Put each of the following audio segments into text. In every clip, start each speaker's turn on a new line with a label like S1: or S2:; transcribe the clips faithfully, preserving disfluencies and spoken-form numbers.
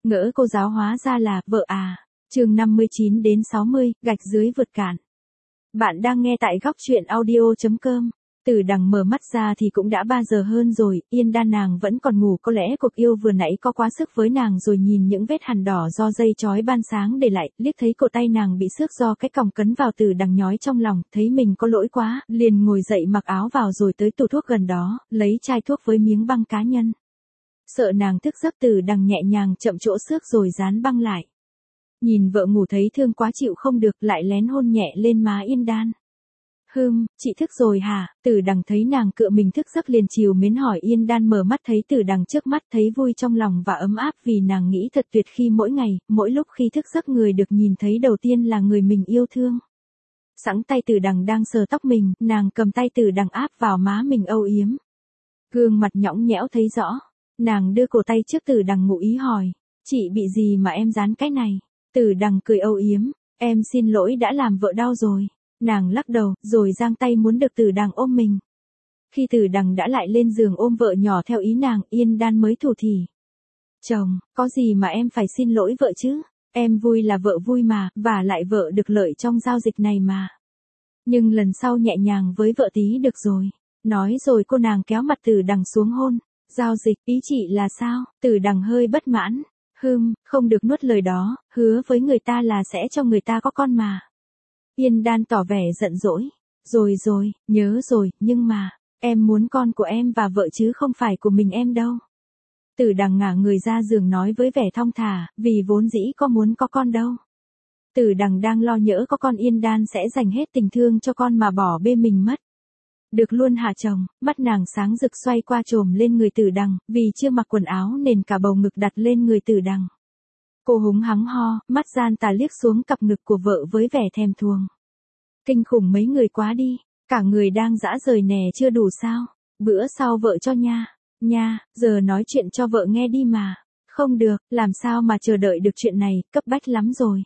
S1: Ngỡ cô giáo hóa ra là vợ à. Chương năm mươi chín đến sáu mươi, gạch dưới vượt cạn. Bạn đang nghe tại góc truyện audio chấm com. Từ đằng mở mắt ra thì cũng đã ba giờ hơn rồi, Yên Đan nàng vẫn còn ngủ, có lẽ cuộc yêu vừa nãy có quá sức với nàng rồi. Nhìn những vết hằn đỏ do dây chói ban sáng để lại, liếc thấy cổ tay nàng bị xước do cái còng cấn vào, Từ đằng nhói trong lòng, thấy mình có lỗi quá, liền ngồi dậy mặc áo vào rồi tới tủ thuốc gần đó, lấy chai thuốc với miếng băng cá nhân. Sợ nàng thức giấc, Từ đằng nhẹ nhàng chậm chỗ xước rồi dán băng lại. Nhìn vợ ngủ thấy thương quá chịu không được, lại lén hôn nhẹ lên má Yên Đan. Hừm, chị thức rồi hả? Từ đằng thấy nàng cựa mình thức giấc liền chiều mến hỏi. Yên Đan mở mắt thấy Từ đằng trước mắt, thấy vui trong lòng và ấm áp, vì nàng nghĩ thật tuyệt khi mỗi ngày, mỗi lúc khi thức giấc người được nhìn thấy đầu tiên là người mình yêu thương. Sẵn tay Từ đằng đang sờ tóc mình, nàng cầm tay Từ đằng áp vào má mình âu yếm. Gương mặt nhõng nhẽo thấy rõ, nàng đưa cổ tay trước Từ đằng ngụ ý hỏi, chị bị gì mà em dán cái này? Từ đằng cười âu yếm, em xin lỗi đã làm vợ đau rồi. Nàng lắc đầu, rồi giang tay muốn được Từ đằng ôm mình. Khi Từ đằng đã lại lên giường ôm vợ nhỏ theo ý nàng, Yên Đan mới thủ thỉ. Chồng, có gì mà em phải xin lỗi vợ chứ? Em vui là vợ vui mà, và lại vợ được lợi trong giao dịch này mà. Nhưng lần sau nhẹ nhàng với vợ tí được rồi. Nói rồi cô nàng kéo mặt Từ đằng xuống hôn. Giao dịch, ý chị là sao? Từ đằng hơi bất mãn. Hừm, không được nuốt lời đó, hứa với người ta là sẽ cho người ta có con mà. Yên Đan tỏ vẻ giận dỗi. Rồi rồi, nhớ rồi, nhưng mà, em muốn con của em và vợ chứ không phải của mình em đâu. Từ đằng ngả người ra giường nói với vẻ thong thả, vì vốn dĩ có muốn có con đâu. Từ đằng đang lo nhỡ có con Yên Đan sẽ dành hết tình thương cho con mà bỏ bê mình mất. Được luôn hả chồng? Mắt nàng sáng rực xoay qua chồm lên người Từ đằng, vì chưa mặc quần áo nên cả bầu ngực đặt lên người Từ đằng. Cô húng hắng ho, mắt gian tà liếc xuống cặp ngực của vợ với vẻ thèm thuồng. Kinh khủng mấy người quá đi, cả người đang dã rời nè, chưa đủ sao? Bữa sau vợ cho nha. Nha, giờ nói chuyện cho vợ nghe đi mà. Không được, làm sao mà chờ đợi được chuyện này, cấp bách lắm rồi.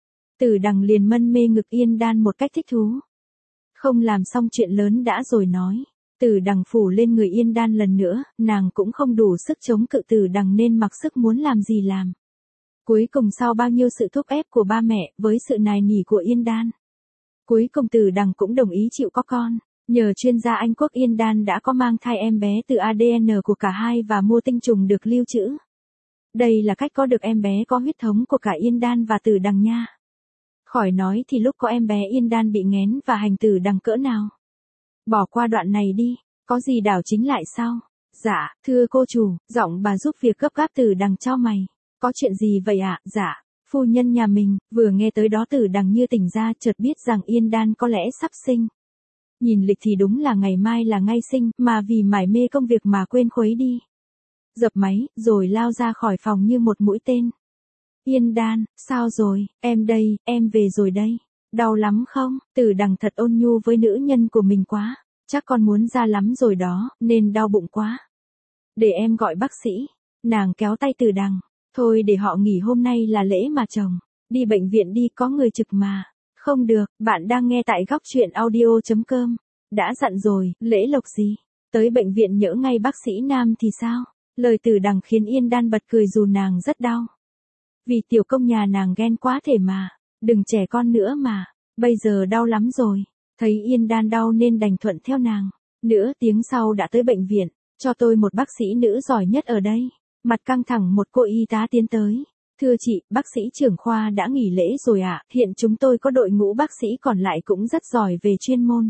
S1: Từ đằng liền mân mê ngực Yên Đan một cách thích thú. Không làm xong chuyện lớn đã rồi nói. Từ đằng phủ lên người Yên Đan lần nữa, nàng cũng không đủ sức chống cự Từ đằng nên mặc sức muốn làm gì làm. Cuối cùng sau bao nhiêu sự thúc ép của ba mẹ, với sự nài nỉ của Yên Đan, cuối cùng Từ đằng cũng đồng ý chịu có con. Nhờ chuyên gia Anh Quốc, Yên Đan đã có mang thai em bé từ a đê en của cả hai và mua tinh trùng được lưu trữ. Đây là cách có được em bé có huyết thống của cả Yên Đan và Từ đằng nha. Khỏi nói thì lúc có em bé Yên Đan bị nghén và hành Từ đằng cỡ nào. Bỏ qua đoạn này đi, có gì đảo chính lại sau. Dạ, thưa cô chủ, giọng bà giúp việc gấp gáp. Từ đằng chau mày. Có chuyện gì vậy ạ? Dạ, phu nhân nhà mình. Vừa nghe tới đó Từ đằng như tỉnh ra, chợt biết rằng Yên Đan có lẽ sắp sinh. Nhìn lịch thì đúng là ngày mai là ngày sinh, mà vì mải mê công việc mà quên khuấy đi. Dập máy, rồi lao ra khỏi phòng như một mũi tên. Yên Đan, sao rồi? Em đây, em về rồi đây. Đau lắm không? Từ đằng thật ôn nhu với nữ nhân của mình quá. Chắc con muốn ra lắm rồi đó, nên đau bụng quá. Để em gọi bác sĩ. Nàng kéo tay Từ đằng. Thôi để họ nghỉ, hôm nay là lễ mà chồng. Đi bệnh viện đi, có người trực mà. Không được, bạn đang nghe tại góc truyện audio chấm com. Đã dặn rồi, lễ lộc gì? Tới bệnh viện nhỡ ngay bác sĩ nam thì sao? Lời Từ đằng khiến Yên Đan bật cười dù nàng rất đau. Vì tiểu công nhà nàng ghen quá thể mà. Đừng trẻ con nữa mà. Bây giờ đau lắm rồi. Thấy Yên Đan đau nên đành thuận theo nàng. Nửa tiếng sau đã tới bệnh viện. Cho tôi một bác sĩ nữ giỏi nhất ở đây. Mặt căng thẳng một cô y tá tiến tới. Thưa chị, bác sĩ trưởng khoa đã nghỉ lễ rồi ạ. À? Hiện chúng tôi có đội ngũ bác sĩ còn lại cũng rất giỏi về chuyên môn.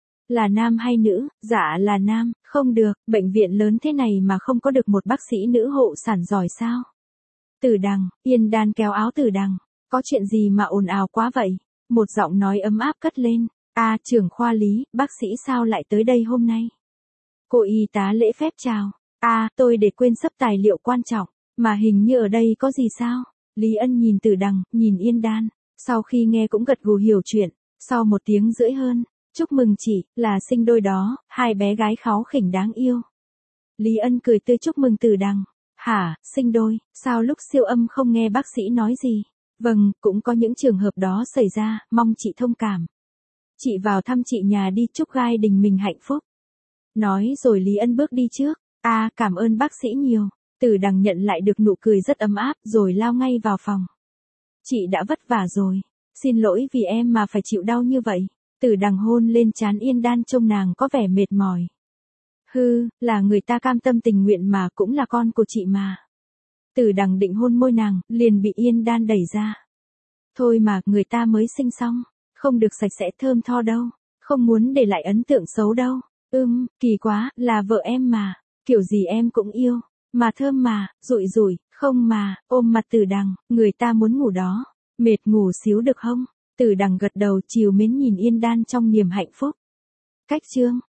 S1: Là nam hay nữ? Dạ là nam. Không được, bệnh viện lớn thế này mà không có được một bác sĩ nữ hộ sản giỏi sao? Từ đằng, Yên Đan kéo áo Từ đằng. Có chuyện gì mà ồn ào quá vậy? Một giọng nói ấm áp cất lên. À, trưởng khoa Lý, bác sĩ sao lại tới đây hôm nay? Cô y tá lễ phép chào. À, tôi để quên sắp tài liệu quan trọng. Mà hình như ở đây có gì sao? Lý Ân nhìn Từ đằng, nhìn Yên Đan. Sau khi nghe cũng gật gù hiểu chuyện. Sau một tiếng rưỡi hơn. Chúc mừng chị, là sinh đôi đó, hai bé gái kháu khỉnh đáng yêu. Lý Ân cười tươi chúc mừng Từ đằng. Hả, sinh đôi, sao lúc siêu âm không nghe bác sĩ nói gì? Vâng, cũng có những trường hợp đó xảy ra, mong chị thông cảm. Chị vào thăm chị nhà đi, chúc gai đình mình hạnh phúc. Nói rồi Lý Ân bước đi trước. À, cảm ơn bác sĩ nhiều. Tử Đằng nhận lại được nụ cười rất ấm áp rồi lao ngay vào phòng. Chị đã vất vả rồi. Xin lỗi vì em mà phải chịu đau như vậy. Tử Đằng hôn lên trán Yên Đan trông nàng có vẻ mệt mỏi. Hư, là người ta cam tâm tình nguyện mà, cũng là con của chị mà. Tử Đằng định hôn môi nàng, liền bị Yên Đan đẩy ra. Thôi mà, người ta mới sinh xong, không được sạch sẽ thơm tho đâu, không muốn để lại ấn tượng xấu đâu. Ưm, kỳ quá, là vợ em mà, kiểu gì em cũng yêu, mà thơm mà, rụi rụi, không mà, ôm mặt Tử Đằng, người ta muốn ngủ đó, mệt ngủ xíu được không? Tử Đằng gật đầu trìu mến nhìn Yên Đan trong niềm hạnh phúc. Cách chương